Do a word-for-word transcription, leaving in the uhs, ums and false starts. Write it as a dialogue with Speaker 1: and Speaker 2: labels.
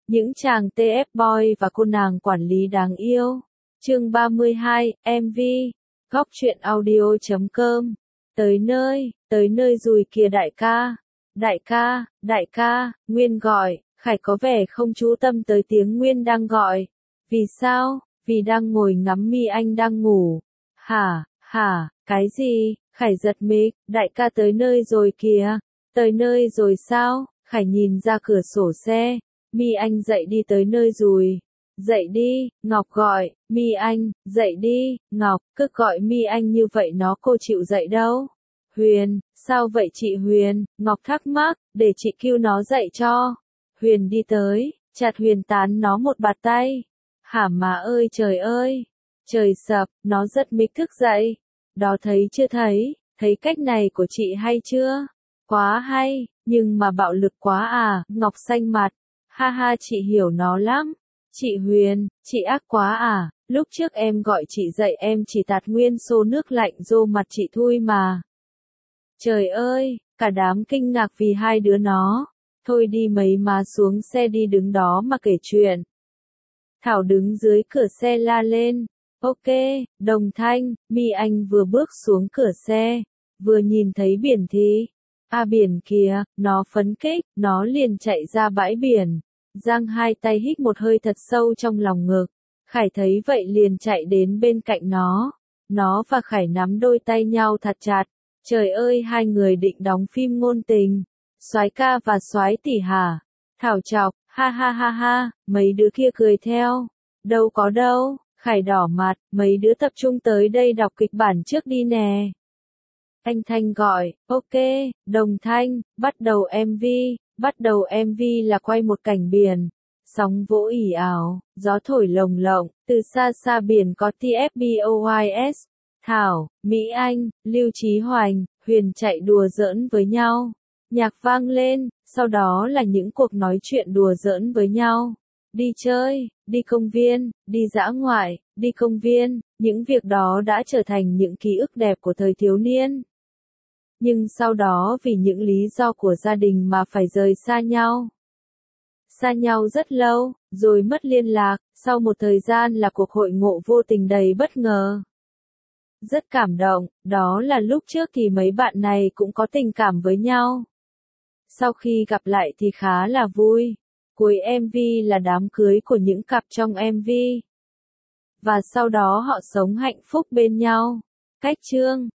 Speaker 1: Những chàng tê ép boy và cô nàng quản lý đáng yêu. Chương ba mươi hai, em vê. Góc truyện audio chấm com. Tới nơi, tới nơi rồi kìa đại ca. Đại ca, đại ca, Nguyên gọi. Khải có vẻ không chú tâm tới tiếng Nguyên đang gọi. Vì sao? Vì đang ngồi ngắm Mi Anh đang ngủ. Hả, hả, cái gì? Khải giật mình, đại ca tới nơi rồi kìa. Tới nơi rồi sao? Khải nhìn ra cửa sổ xe. Mi Anh dậy đi tới nơi rồi. Dậy đi, Ngọc gọi. Mi Anh, dậy đi, Ngọc, cứ gọi Mi Anh như vậy nó cô chịu dậy đâu. Huyền, sao vậy chị Huyền? Ngọc thắc mắc, để chị kêu nó dậy cho. Huyền đi tới, chặt Huyền tán nó một bạt tay. Hả má ơi trời ơi, trời sập, nó rất mịch thức dậy. Đó thấy chưa thấy, thấy cách này của chị hay chưa? Quá hay, nhưng mà bạo lực quá à, Ngọc xanh mặt. Ha ha chị hiểu nó lắm. Chị Huyền, chị ác quá à, lúc trước em gọi chị dậy em chỉ tạt nguyên xô nước lạnh vô mặt chị thôi mà. Trời ơi, cả đám kinh ngạc vì hai đứa nó. Thôi đi mấy má xuống xe đi đứng đó mà kể chuyện. Thảo đứng dưới cửa xe la lên. Ok, Đồng Thanh, Mi Anh vừa bước xuống cửa xe, vừa nhìn thấy biển thì. À biển kìa, nó phấn khích, nó liền chạy ra bãi biển. Giang hai tay hít một hơi thật sâu trong lòng ngực. Khải thấy vậy liền chạy đến bên cạnh nó. Nó và Khải nắm đôi tay nhau thật chặt. Trời ơi hai người định đóng phim ngôn tình. Soái ca và soái tỷ hả? Thảo chọc, ha ha ha ha, mấy đứa kia cười theo. Đâu có đâu, Khải đỏ mặt, mấy đứa tập trung tới đây đọc kịch bản trước đi nè. Anh Thanh gọi, ok, Đồng Thanh, bắt đầu em vê, bắt đầu em vê là quay một cảnh biển. Sóng vỗ ỉ ảo, gió thổi lồng lộng, từ xa xa biển có tê ép boys. Thảo, Mỹ Anh, Lưu Chí Hoành, Huyền chạy đùa giỡn với nhau. Nhạc vang lên, sau đó là những cuộc nói chuyện đùa giỡn với nhau. Đi chơi, đi công viên, đi dã ngoại, đi công viên, những việc đó đã trở thành những ký ức đẹp của thời thiếu niên. Nhưng sau đó vì những lý do của gia đình mà phải rời xa nhau. Xa nhau rất lâu, rồi mất liên lạc, sau một thời gian là cuộc hội ngộ vô tình đầy bất ngờ. Rất cảm động, đó là lúc trước thì mấy bạn này cũng có tình cảm với nhau. Sau khi gặp lại thì khá là vui. Cuối em vê là đám cưới của những cặp trong em vê. Và sau đó họ sống hạnh phúc bên nhau. Cách chương